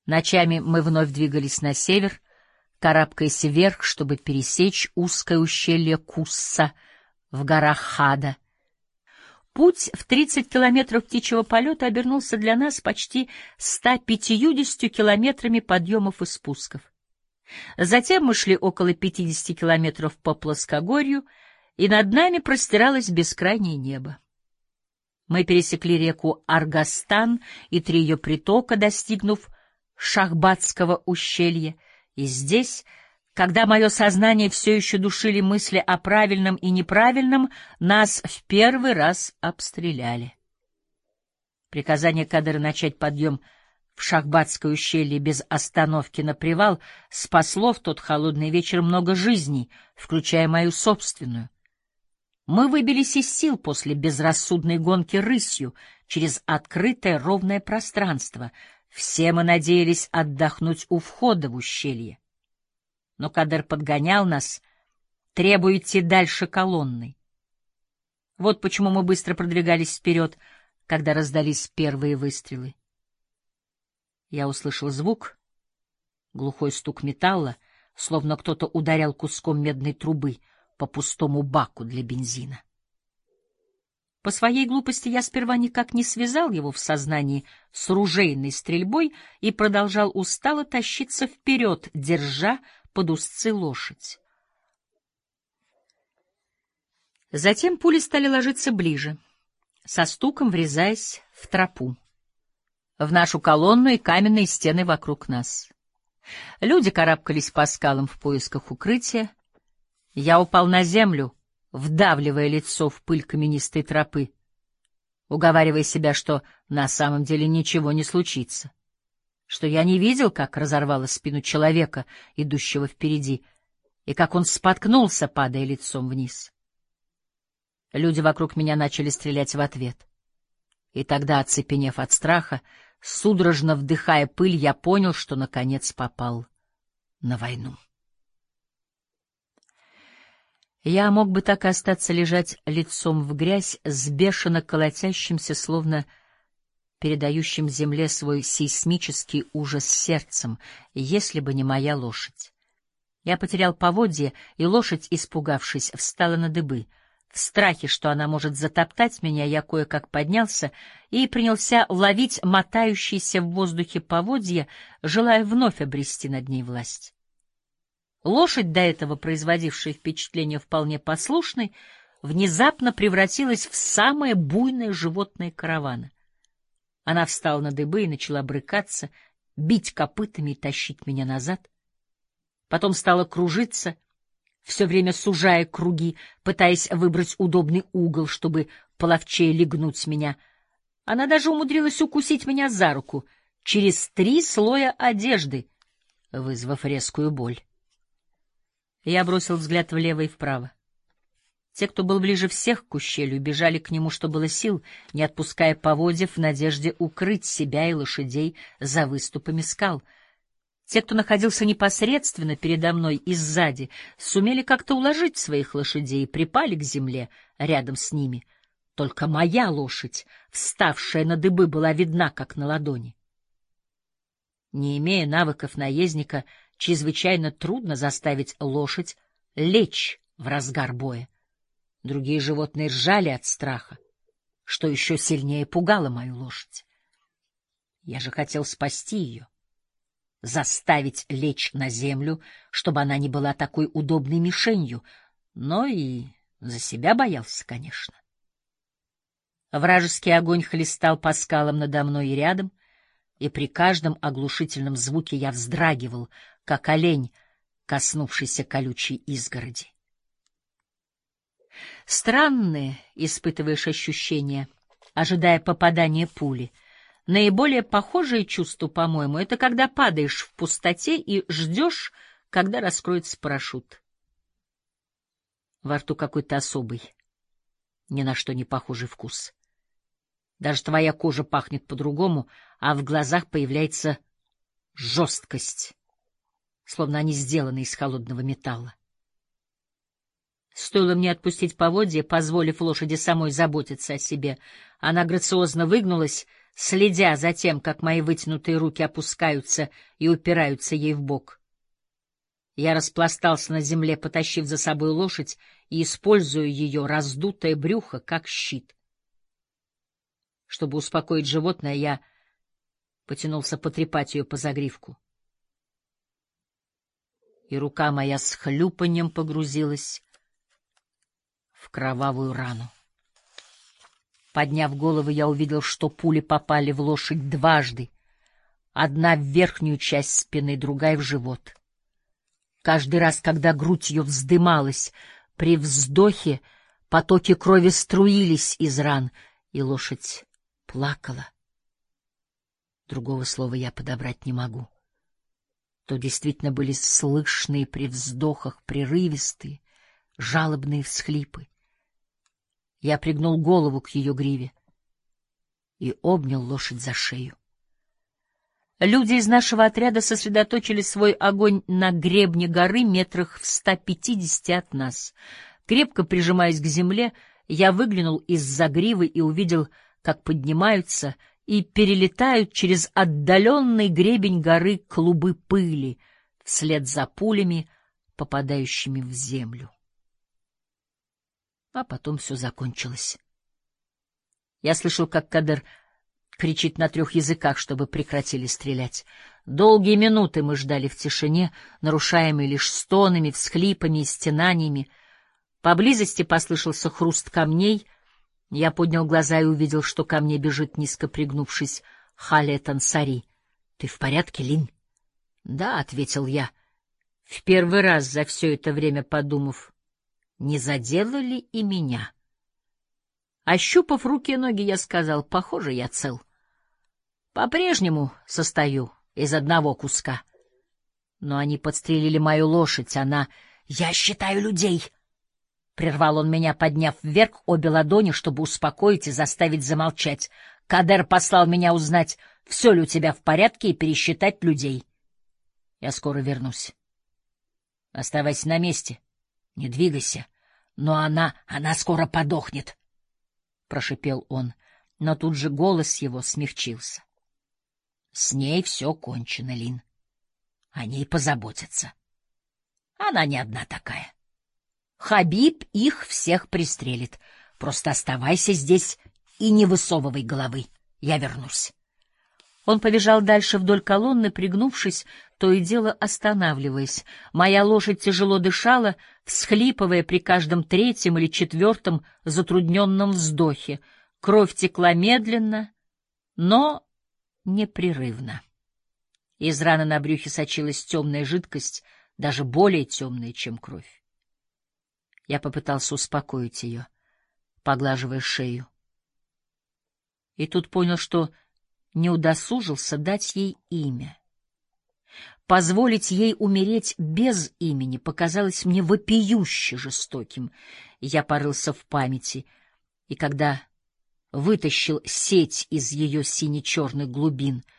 Ночами мы вновь двигались на север, карабкаясь вверх, чтобы пересечь узкое ущелье Кусса в горах Хада. Путь в 30 километров птичьего полета обернулся для нас почти 150 километрами подъемов и спусков. Затем мы шли около 50 километров по плоскогорью, и над нами простиралось бескрайнее небо. Мы пересекли реку Аргастан и 3 ее притока, достигнув Шахбатского ущелья, и здесь, когда мое сознание все еще душили мысли о правильном и неправильном, нас в первый раз обстреляли. Приказание Кадыра начать подъем в Шахбатское ущелье без остановки на привал спасло в тот холодный вечер много жизней, включая мою собственную. Мы выбились из сил после безрассудной гонки рысью через открытое ровное пространство. Все мы надеялись отдохнуть у входа в ущелье. Но Кадыр подгонял нас, требуя идти дальше колонной. Вот почему мы быстро продвигались вперед, когда раздались первые выстрелы. Я услышал звук, глухой стук металла, словно кто-то ударял куском медной трубы по пустому баку для бензина. По своей глупости я сперва никак не связал его в сознании с ружейной стрельбой и продолжал устало тащиться вперед, держа под узцы лошадь. Затем пули стали ложиться ближе, со стуком врезаясь в тропу, в нашу колонну и каменные стены вокруг нас. Люди карабкались по скалам в поисках укрытия. Я упал на землю, вдавливая лицо в пыль каменистой тропы, уговаривая себя, что на самом деле ничего не случится, что я не видел, как разорвало спину человека, идущего впереди, и как он споткнулся, падая лицом вниз. Люди вокруг меня начали стрелять в ответ. И тогда, оцепенев от страха, судорожно вдыхая пыль, я понял, что наконец попал на войну. Я мог бы так и остаться лежать лицом в грязь с бешено колотящимся, словно передающим земле свой сейсмический ужас сердцем, если бы не моя лошадь. Я потерял поводья, и лошадь, испугавшись, встала на дыбы. В страхе, что она может затоптать меня, я кое-как поднялся и принялся ловить мотающиеся в воздухе поводья, желая вновь обрести над ней власть. Лошадь, до этого производившая впечатление вполне послушной, внезапно превратилась в самое буйное животное каравана. Она встала на дыбы и начала брыкаться, бить копытами и тащить меня назад. Потом стала кружиться, все время сужая круги, пытаясь выбрать удобный угол, чтобы половчее легнуть меня. Она даже умудрилась укусить меня за руку через 3 слоя одежды, вызвав резкую боль. Я бросил взгляд влево и вправо. Те, кто был ближе всех к ущелью, бежали к нему, что было сил, не отпуская поводьев в надежде укрыть себя и лошадей за выступами скал. Те, кто находился непосредственно передо мной и сзади, сумели как-то уложить своих лошадей и припали к земле рядом с ними. Только моя лошадь, вставшая на дыбы, была видна, как на ладони. Не имея навыков наездника, чрезвычайно трудно заставить лошадь лечь в разгар боя. Другие животные ржали от страха, что еще сильнее пугало мою лошадь. Я же хотел спасти ее, заставить лечь на землю, чтобы она не была такой удобной мишенью, но и за себя боялся, конечно. Вражеский огонь хлестал по скалам надо мной и рядом, и при каждом оглушительном звуке я вздрагивал, как олень, коснувшийся колючей изгороди. Странные испытываешь ощущения, ожидая попадания пули. Наиболее похожее чувство, по-моему, это когда падаешь в пустоте и ждешь, когда раскроется парашют. Во рту какой-то особый, ни на что не похожий вкус. Даже твоя кожа пахнет по-другому, а в глазах появляется жесткость, словно они сделаны из холодного металла. Стоило мне отпустить поводья, позволив лошади самой заботиться о себе. Она грациозно выгнулась, следя за тем, как мои вытянутые руки опускаются и упираются ей в бок. Я распластался на земле, потащив за собой лошадь и используя ее раздутое брюхо как щит. Чтобы успокоить животное, я потянулся потрепать ее по загривку. И рука моя с хлюпаньем погрузилась в кровавую рану. Подняв голову, я увидел, что пули попали в лошадь дважды. Одна в верхнюю часть спины, другая в живот. Каждый раз, когда грудь ее вздымалась, при вздохе потоки крови струились из ран, и лошадь плакала. Другого слова я подобрать не могу. То действительно были слышные при вздохах прерывистые, жалобные всхлипы. Я пригнул голову к ее гриве и обнял лошадь за шею. Люди из нашего отряда сосредоточили свой огонь на гребне горы метрах в 150 от нас. Крепко прижимаясь к земле, я выглянул из-за гривы и увидел, как поднимаются и перелетают через отдаленный гребень горы клубы пыли вслед за пулями, попадающими в землю. А потом все закончилось. Я слышал, как Кадер кричит на 3 языках, чтобы прекратили стрелять. Долгие минуты мы ждали в тишине, нарушаемой лишь стонами, всхлипами и стенаниями. Поблизости послышался хруст камней. Я поднял глаза и увидел, что ко мне бежит, низко пригнувшись, Халет Ансари. — Ты в порядке, Лин? — Да, — ответил я, в первый раз за все это время подумав, не задело ли и меня. Ощупав руки и ноги, я сказал: похоже, я цел. По-прежнему состою из одного куска. Но они подстрелили мою лошадь, она... Я считаю людей! Прервал он меня, подняв вверх обе ладони, чтобы успокоить и заставить замолчать. Кадер послал меня узнать, все ли у тебя в порядке, и пересчитать людей. Я скоро вернусь. Оставайся на месте, не двигайся. Но она скоро подохнет, — прошипел он, но тут же голос его смягчился. С ней все кончено, Лин. О ней позаботятся. Она не одна такая. Хабиб их всех пристрелит. Просто оставайся здесь и не высовывай головы. Я вернусь. Он побежал дальше вдоль колонны, пригнувшись, то и дело останавливаясь. Моя лошадь тяжело дышала, всхлипывая при каждом 3-м или 4-м затрудненном вздохе. Кровь текла медленно, но непрерывно. Из раны на брюхе сочилась темная жидкость, даже более темная, чем кровь. Я попытался успокоить ее, поглаживая шею. И тут понял, что не удосужился дать ей имя. Позволить ей умереть без имени показалось мне вопиюще жестоким. Я порылся в памяти, и когда вытащил сеть из ее сине-черных глубин,